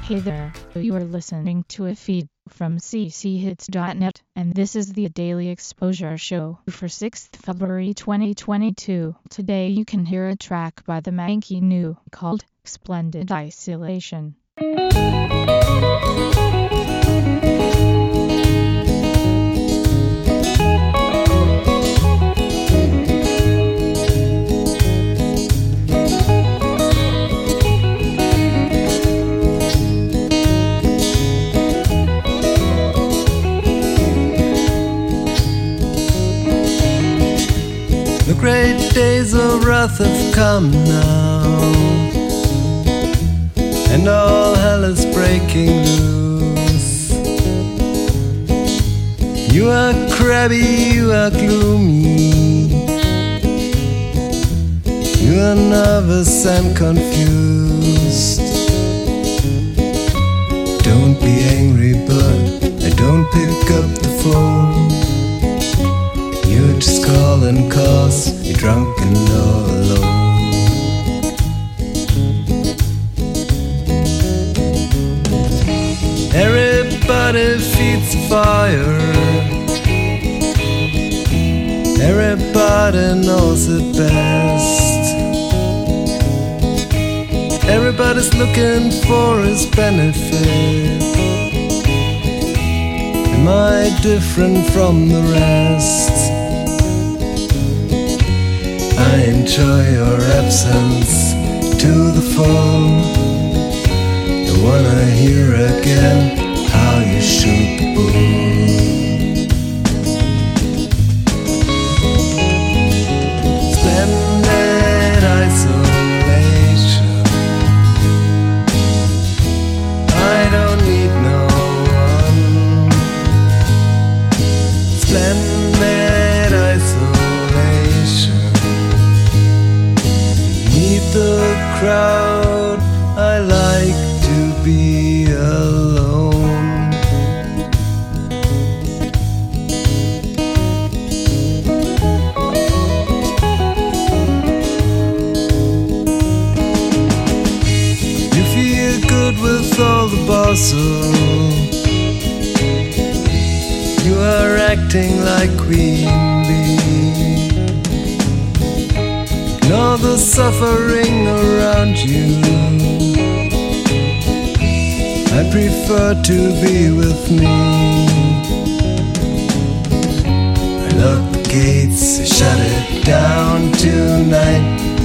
Hey there, you are listening to a feed from cchits.net, and this is the Daily Exposure Show for 6th February 2022. Today you can hear a track by the Manky New called Splendid Isolation. The great days of wrath have come now, and all hell is breaking loose. You are crabby, you are gloomy, you are nervous and confused. Don't be angry, but I don't pick up the phone. You're just calling 'cause you're drunk and all alone. Everybody feeds the fire, everybody knows it best. Everybody's looking for his benefit. Am I different from the rest? I enjoy your absence to the full. I wanna hear again how you shoot the bull. Splendid isolation. I don't need no one. Splendid isolation. The crowd, I like to be alone. You feel good with all the bustle. You are acting like Queen Bee. All the suffering around you, I prefer to be with me. I lock the gates, I shut it down tonight.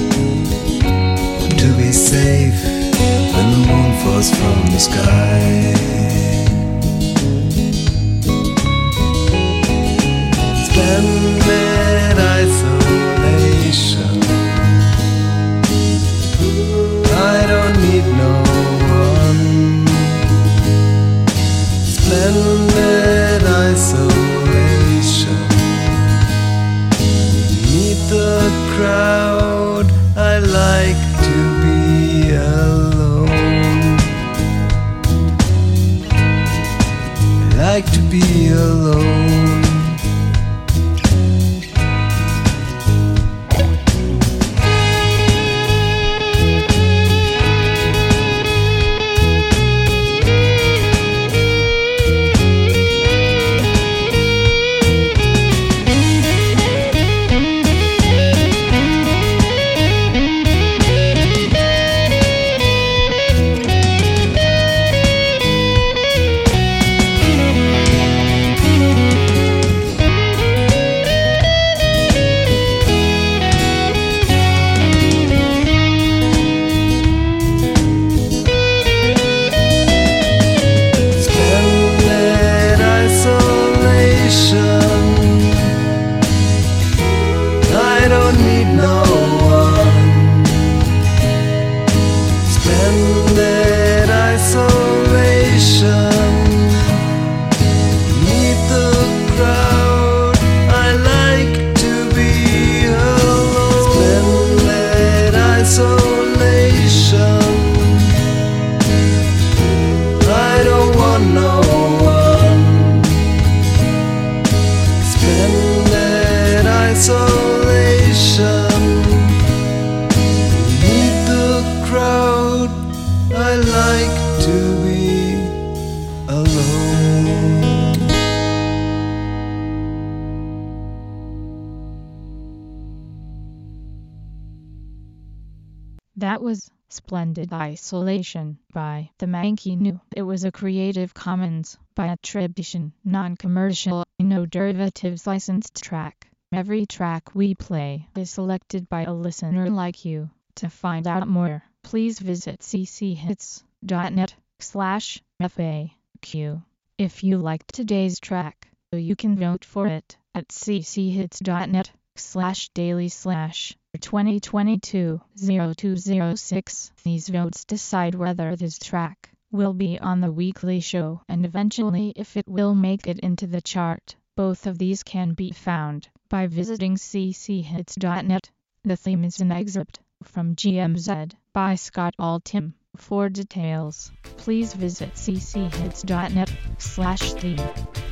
To be safe when the moon falls from the sky. Splendid isolation. I don't need no one. Splendid isolation. Meet the crowd, I like to be alone. I like to be alone. I don't need no one. Splendid isolation. Meet the crowd, I like to be alone. Splendid isolation. I don't want no one. Splendid isolation. That was Splendid Isolation by The Mankey New. It was a Creative Commons by attribution, non-commercial, no derivatives licensed track. Every track we play is selected by a listener like you. To find out more, please visit cchits.net/FAQ. If you liked today's track, you can vote for it at cchits.net/daily/2022-0206. These votes decide whether this track will be on the weekly show and eventually if it will make it into the chart. Both of these can be found by visiting cchits.net. The theme is an excerpt from GMZ by Scott Altham. For details, please visit cchits.net/theme.